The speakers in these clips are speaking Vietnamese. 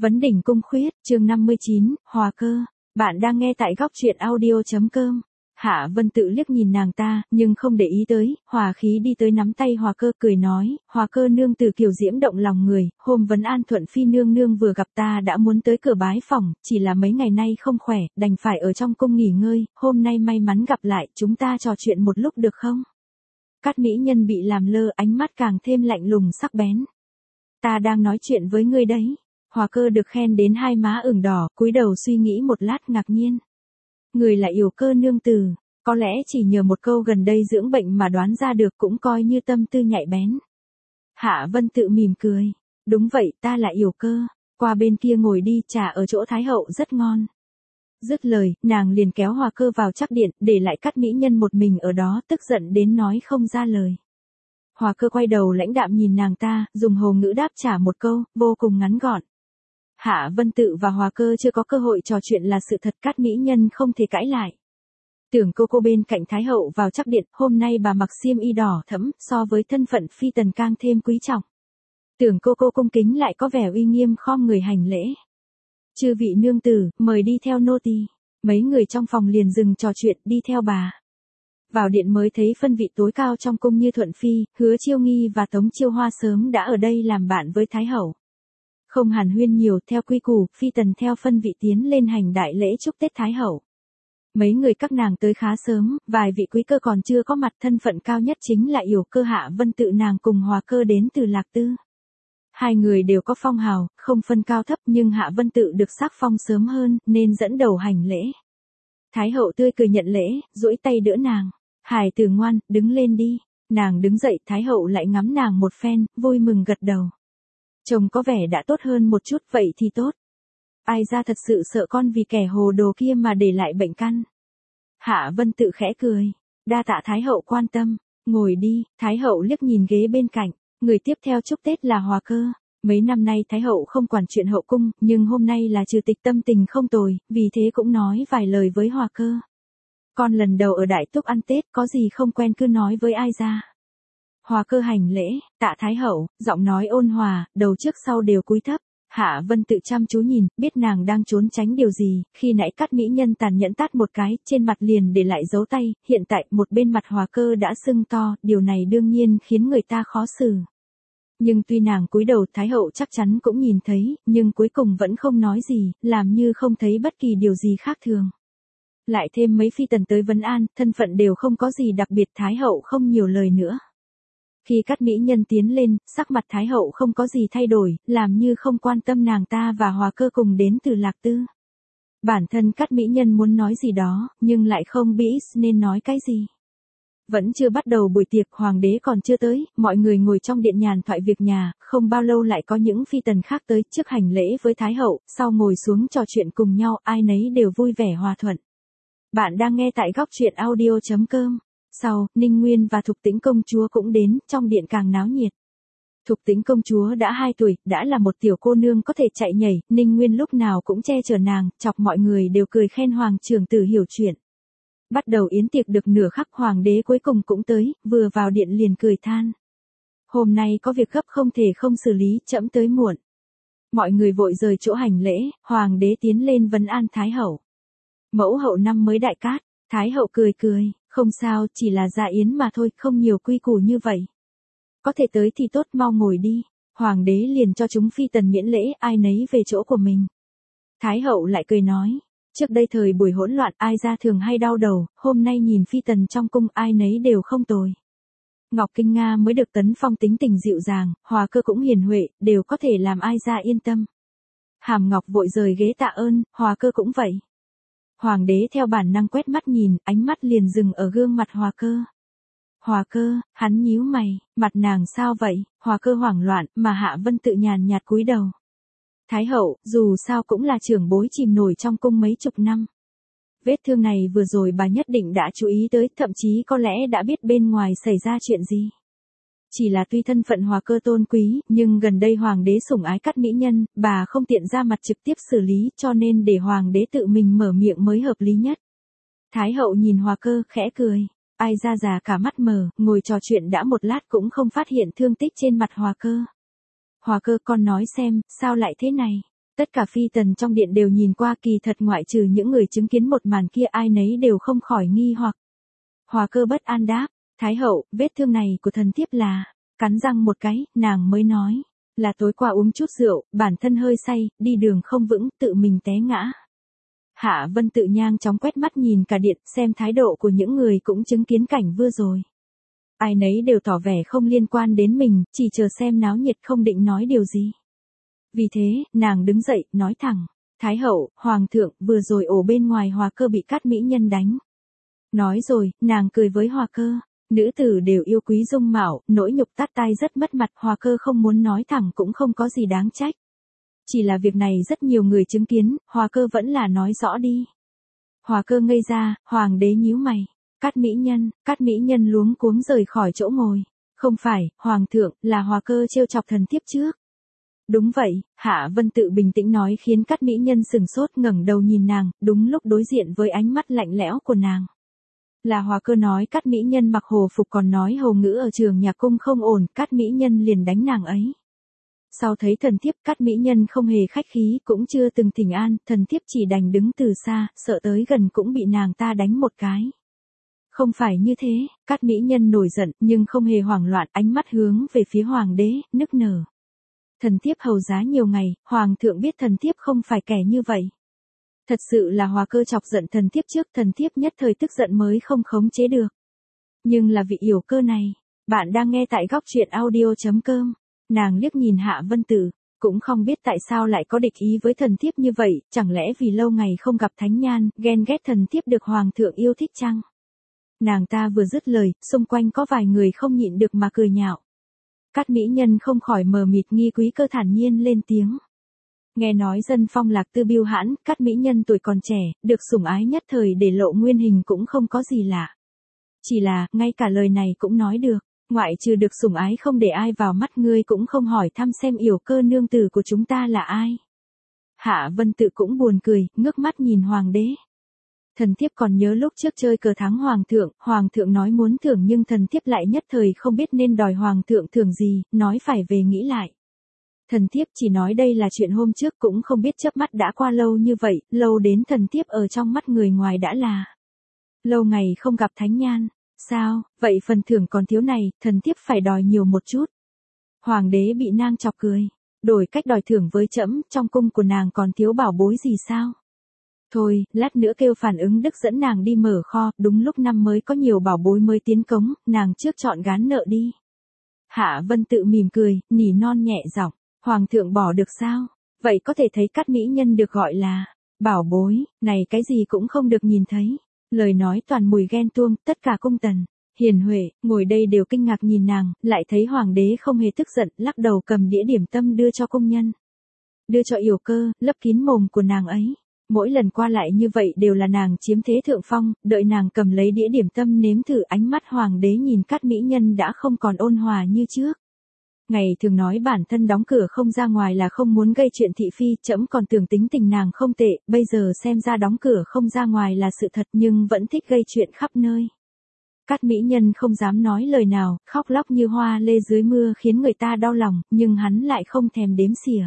Vấn đỉnh cung khuyết, chương 59, Hòa Cơ. Bạn đang nghe tại góc truyện audio.com. Hạ Vân Tự liếc nhìn nàng ta, nhưng không để ý tới, hòa khí đi tới nắm tay Hòa Cơ cười nói, Hòa Cơ nương từ kiểu diễm động lòng người, hôm vấn an Thuận Phi nương nương vừa gặp ta đã muốn tới cửa bái phỏng, chỉ là mấy ngày nay không khỏe, đành phải ở trong cung nghỉ ngơi, hôm nay may mắn gặp lại, chúng ta trò chuyện một lúc được không? Cát mỹ nhân bị làm lơ, ánh mắt càng thêm lạnh lùng sắc bén. Ta đang nói chuyện với ngươi đấy. Hòa Cơ được khen đến hai má ửng đỏ, cúi đầu suy nghĩ một lát ngạc nhiên. Người là Yểu Cơ nương tử, có lẽ chỉ nhờ một câu gần đây dưỡng bệnh mà đoán ra được cũng coi như tâm tư nhạy bén. Hạ Vân Tự mỉm cười, đúng vậy ta là Yểu Cơ, qua bên kia ngồi đi, trà ở chỗ Thái hậu rất ngon. Dứt lời, nàng liền kéo Hòa Cơ vào trắc điện, để lại Cát mỹ nhân một mình ở đó, tức giận đến nói không ra lời. Hòa Cơ quay đầu lãnh đạm nhìn nàng ta, dùng hồ ngữ đáp trả một câu, vô cùng ngắn gọn. Hạ Vân Tự và Hòa Cơ chưa có cơ hội trò chuyện là sự thật, Cát mỹ nhân không thể cãi lại. Tưởng cô bên cạnh Thái hậu vào trắc điện, hôm nay bà mặc xiêm y đỏ thẫm, so với thân phận phi tần càng thêm quý trọng. Tưởng cô cung kính lại có vẻ uy nghiêm khom người hành lễ. Chư vị nương tử, mời đi theo nô tỳ. Mấy người trong phòng liền dừng trò chuyện, đi theo bà. Vào điện mới thấy phân vị tối cao trong cung như Thuận Phi, Hứa Chiêu Nghi và Tống Chiêu Hoa sớm đã ở đây làm bạn với Thái hậu. Không hàn huyên nhiều, theo quy củ, phi tần theo phân vị tiến lên hành đại lễ chúc Tết Thái hậu. Mấy người các nàng tới khá sớm, vài vị quý cơ còn chưa có mặt, thân phận cao nhất chính là Yểu Cơ Hạ Vân Tự nàng cùng Hòa Cơ đến từ Lạc Tư. Hai người đều có phong hào, không phân cao thấp, nhưng Hạ Vân Tự được sắc phong sớm hơn, nên dẫn đầu hành lễ. Thái hậu tươi cười nhận lễ, duỗi tay đỡ nàng. Hài tử ngoan, đứng lên đi. Nàng đứng dậy, Thái hậu lại ngắm nàng một phen, vui mừng gật đầu. Chồng có vẻ đã tốt hơn một chút, vậy thì tốt. Ai ra thật sự sợ con vì kẻ hồ đồ kia mà để lại bệnh căn. Hạ Vân Tự khẽ cười. Đa tạ Thái hậu quan tâm. Ngồi đi. Thái hậu liếc nhìn ghế bên cạnh. Người tiếp theo chúc Tết là Hòa Cơ. Mấy năm nay Thái hậu không quản chuyện hậu cung, nhưng hôm nay là trừ tịch tâm tình không tồi, vì thế cũng nói vài lời với Hòa Cơ. Con lần đầu ở Đại Túc ăn Tết, có gì không quen cứ nói với ai ra. Hòa Cơ hành lễ, tạ Thái hậu, giọng nói ôn hòa, đầu trước sau đều cúi thấp. Hạ Vân Tự chăm chú nhìn, biết nàng đang trốn tránh điều gì, khi nãy Cát mỹ nhân tàn nhẫn tát một cái, trên mặt liền để lại dấu tay, hiện tại một bên mặt Hòa Cơ đã sưng to, điều này đương nhiên khiến người ta khó xử. Nhưng tuy nàng cúi đầu, Thái hậu chắc chắn cũng nhìn thấy, nhưng cuối cùng vẫn không nói gì, làm như không thấy bất kỳ điều gì khác thường. Lại thêm mấy phi tần tới vấn an, thân phận đều không có gì đặc biệt, Thái hậu không nhiều lời nữa. Khi Cát mỹ nhân tiến lên, sắc mặt Thái hậu không có gì thay đổi, làm như không quan tâm nàng ta và Hòa Cơ cùng đến từ Lạc Tư. Bản thân Cát mỹ nhân muốn nói gì đó, nhưng lại không biết nên nói cái gì. Vẫn chưa bắt đầu buổi tiệc, hoàng đế còn chưa tới, mọi người ngồi trong điện nhàn thoại việc nhà, không bao lâu lại có những phi tần khác tới, trước hành lễ với Thái hậu, sau ngồi xuống trò chuyện cùng nhau, ai nấy đều vui vẻ hòa thuận. Bạn đang nghe tại góc truyện audio.com. Sau, Ninh Nguyên và Thục Tĩnh công chúa cũng đến, trong điện càng náo nhiệt. Thục Tĩnh công chúa đã 2 tuổi, đã là một tiểu cô nương có thể chạy nhảy, Ninh Nguyên lúc nào cũng che chở nàng, chọc mọi người đều cười khen hoàng trưởng tử hiểu chuyện. Bắt đầu yến tiệc được nửa khắc, hoàng đế cuối cùng cũng tới, vừa vào điện liền cười than. Hôm nay có việc gấp không thể không xử lý, trẫm tới muộn. Mọi người vội rời chỗ hành lễ, hoàng đế tiến lên vấn an Thái hậu. Mẫu hậu năm mới đại cát, Thái hậu cười cười, không sao, chỉ là dạ yến mà thôi, không nhiều quy củ như vậy. Có thể tới thì tốt, mau ngồi đi. Hoàng đế liền cho chúng phi tần miễn lễ, ai nấy về chỗ của mình. Thái hậu lại cười nói, trước đây thời buổi hỗn loạn ai ra thường hay đau đầu, hôm nay nhìn phi tần trong cung ai nấy đều không tồi. Ngọc Kinh Nga mới được tấn phong tính tình dịu dàng, Hòa Cơ cũng hiền huệ, đều có thể làm ai ra yên tâm. Hàm Ngọc vội rời ghế tạ ơn, Hòa Cơ cũng vậy. Hoàng đế theo bản năng quét mắt nhìn, ánh mắt liền dừng ở gương mặt Hòa Cơ. Hòa Cơ, hắn nhíu mày, mặt nàng sao vậy? Hòa Cơ hoảng loạn, mà Hạ Vân Tự nhàn nhạt cúi đầu. Thái hậu, dù sao cũng là trưởng bối chìm nổi trong cung mấy chục năm. Vết thương này vừa rồi bà nhất định đã chú ý tới, thậm chí có lẽ đã biết bên ngoài xảy ra chuyện gì. Chỉ là tuy thân phận Hòa Cơ tôn quý, nhưng gần đây hoàng đế sủng ái Cát mỹ nhân, bà không tiện ra mặt trực tiếp xử lý, cho nên để hoàng đế tự mình mở miệng mới hợp lý nhất. Thái hậu nhìn Hòa Cơ, khẽ cười. Ai ra già cả mắt mờ, ngồi trò chuyện đã một lát cũng không phát hiện thương tích trên mặt Hòa Cơ. Hòa Cơ, con nói xem, sao lại thế này? Tất cả phi tần trong điện đều nhìn qua, kỳ thật ngoại trừ những người chứng kiến một màn kia ai nấy đều không khỏi nghi hoặc. Hòa Cơ bất an đáp, Thái hậu, vết thương này của thần thiếp là, cắn răng một cái, nàng mới nói, là tối qua uống chút rượu, bản thân hơi say, đi đường không vững, tự mình té ngã. Hạ Vân Tự nhanh chóng quét mắt nhìn cả điện, xem thái độ của những người cũng chứng kiến cảnh vừa rồi. Ai nấy đều tỏ vẻ không liên quan đến mình, chỉ chờ xem náo nhiệt không định nói điều gì. Vì thế, nàng đứng dậy, nói thẳng, Thái hậu, Hoàng thượng, vừa rồi ổ bên ngoài Hòa Cơ bị Cát mỹ nhân đánh. Nói rồi, nàng cười với Hòa Cơ, nữ tử đều yêu quý dung mạo, nỗi nhục tát tai rất mất mặt, Hòa Cơ không muốn nói thẳng cũng không có gì đáng trách. Chỉ là việc này rất nhiều người chứng kiến, Hòa Cơ vẫn là nói rõ đi. Hòa Cơ ngây ra, Hoàng đế nhíu mày, Cát mỹ nhân luống cuống rời khỏi chỗ ngồi. Không phải, Hoàng thượng, là Hòa Cơ trêu chọc thần thiếp trước. Đúng vậy, Hạ Vân Tự bình tĩnh nói khiến Cát mỹ nhân sừng sốt ngẩng đầu nhìn nàng, đúng lúc đối diện với ánh mắt lạnh lẽo của nàng. Là Hòa Cơ nói Cát mỹ nhân mặc hồ phục còn nói hầu ngữ ở trường nhạc cung không ổn, Cát mỹ nhân liền đánh nàng ấy. Sau thấy thần thiếp, Cát mỹ nhân không hề khách khí, cũng chưa từng thỉnh an, thần thiếp chỉ đành đứng từ xa, sợ tới gần cũng bị nàng ta đánh một cái. Không phải như thế, Cát mỹ nhân nổi giận nhưng không hề hoảng loạn, ánh mắt hướng về phía hoàng đế, nức nở. Thần thiếp hầu giá nhiều ngày, Hoàng thượng biết thần thiếp không phải kẻ như vậy. Thật sự là Hòa Cơ chọc giận thần thiếp trước, thần thiếp nhất thời tức giận mới không khống chế được. Nhưng là vị yểu cơ này, bạn đang nghe tại góc truyện audio.com. Nàng liếc nhìn Hạ Vân Tự, cũng không biết tại sao lại có địch ý với thần thiếp như vậy, chẳng lẽ vì lâu ngày không gặp thánh nhan, ghen ghét thần thiếp được Hoàng thượng yêu thích chăng? Nàng ta vừa dứt lời, xung quanh có vài người không nhịn được mà cười nhạo. Cát mỹ nhân không khỏi mờ mịt, Nghi Quý Cơ thản nhiên lên tiếng. Nghe nói dân phong lạc tư biêu hãn, Cát mỹ nhân tuổi còn trẻ, được sủng ái nhất thời để lộ nguyên hình cũng không có gì lạ. Chỉ là, ngay cả lời này cũng nói được, ngoại trừ được sủng ái không để ai vào mắt ngươi cũng không hỏi thăm xem yểu cơ nương tử của chúng ta là ai. Hạ Vân Tự cũng buồn cười, ngước mắt nhìn hoàng đế. Thần thiếp còn nhớ lúc trước chơi cờ thắng hoàng thượng nói muốn thưởng nhưng thần thiếp lại nhất thời không biết nên đòi hoàng thượng thưởng gì, nói phải về nghĩ lại. Thần thiếp chỉ nói đây là chuyện hôm trước cũng không biết chớp mắt đã qua lâu như vậy, lâu đến thần thiếp ở trong mắt người ngoài đã là lâu ngày không gặp thánh nhan. Sao, vậy phần thưởng còn thiếu này, thần thiếp phải đòi nhiều một chút. Hoàng đế bị nàng chọc cười, đổi cách đòi thưởng với trẫm, trong cung của nàng còn thiếu bảo bối gì sao? Thôi, lát nữa kêu Phản Ứng Đức dẫn nàng đi mở kho, đúng lúc năm mới có nhiều bảo bối mới tiến cống, nàng trước chọn gán nợ đi. Hạ Vân Tự mỉm cười, nỉ non nhẹ giọng, Hoàng thượng bỏ được sao? Vậy có thể thấy Cát mỹ nhân được gọi là bảo bối, này cái gì cũng không được nhìn thấy. Lời nói toàn mùi ghen tuông, tất cả cung tần, hiền huệ, ngồi đây đều kinh ngạc nhìn nàng, lại thấy hoàng đế không hề tức giận, lắc đầu cầm đĩa điểm tâm đưa cho cung nhân. Đưa cho yểu cơ, lấp kín mồm của nàng ấy. Mỗi lần qua lại như vậy đều là nàng chiếm thế thượng phong, đợi nàng cầm lấy đĩa điểm tâm nếm thử, ánh mắt hoàng đế nhìn Cát mỹ nhân đã không còn ôn hòa như trước. Ngày thường nói bản thân đóng cửa không ra ngoài là không muốn gây chuyện thị phi, trẫm còn tưởng tính tình nàng không tệ, bây giờ xem ra đóng cửa không ra ngoài là sự thật nhưng vẫn thích gây chuyện khắp nơi. Cát mỹ nhân không dám nói lời nào, khóc lóc như hoa lê dưới mưa khiến người ta đau lòng, nhưng hắn lại không thèm đếm xỉa.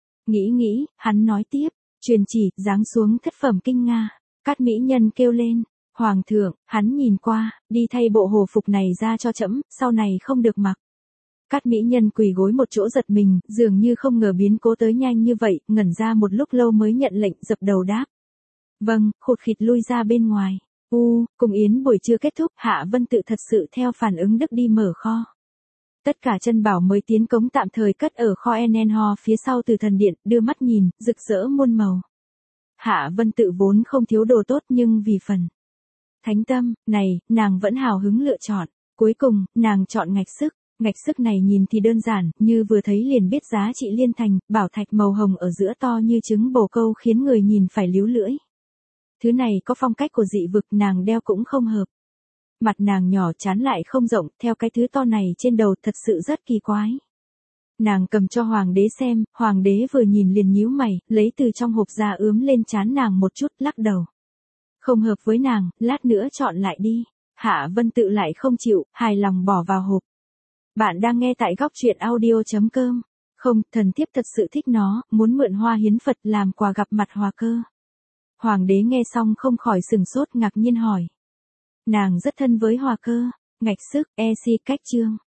Nghĩ, hắn nói tiếp, truyền chỉ, giáng xuống thất phẩm kinh Nga. Cát mỹ nhân kêu lên, Hoàng thượng, hắn nhìn qua, đi thay bộ hồ phục này ra cho trẫm, sau này không được mặc. Cát mỹ nhân quỳ gối một chỗ giật mình, dường như không ngờ biến cố tới nhanh như vậy, ngẩn ra một lúc lâu mới nhận lệnh, dập đầu đáp. Vâng, khụt khịt lui ra bên ngoài. Cùng yến buổi trưa kết thúc, Hạ Vân Tự thật sự theo Phản Ứng Đức đi mở kho. Tất cả chân bảo mới tiến cống tạm thời cất ở kho Enenho phía sau Từ Thần Điện, đưa mắt nhìn, rực rỡ muôn màu. Hạ Vân Tự vốn không thiếu đồ tốt nhưng vì phần thánh tâm, này, nàng vẫn hào hứng lựa chọn. Cuối cùng, nàng chọn ngạch sức. Ngạch sức này nhìn thì đơn giản, như vừa thấy liền biết giá trị liên thành, bảo thạch màu hồng ở giữa to như trứng bồ câu khiến người nhìn phải líu lưỡi. Thứ này có phong cách của dị vực, nàng đeo cũng không hợp. Mặt nàng nhỏ, trán lại không rộng, theo cái thứ to này trên đầu thật sự rất kỳ quái. Nàng cầm cho hoàng đế xem, hoàng đế vừa nhìn liền nhíu mày, lấy từ trong hộp ra ướm lên trán nàng một chút, lắc đầu. Không hợp với nàng, lát nữa chọn lại đi. Hạ Vân Tự lại không chịu, hài lòng bỏ vào hộp. Bạn đang nghe tại góc truyện audio.com. Không, thần thiếp thật sự thích nó, muốn mượn hoa hiến Phật làm quà gặp mặt Hòa cơ. Hoàng đế nghe xong không khỏi sửng sốt ngạc nhiên hỏi. Nàng rất thân với Hòa cơ, ngạch sức, si cách chương.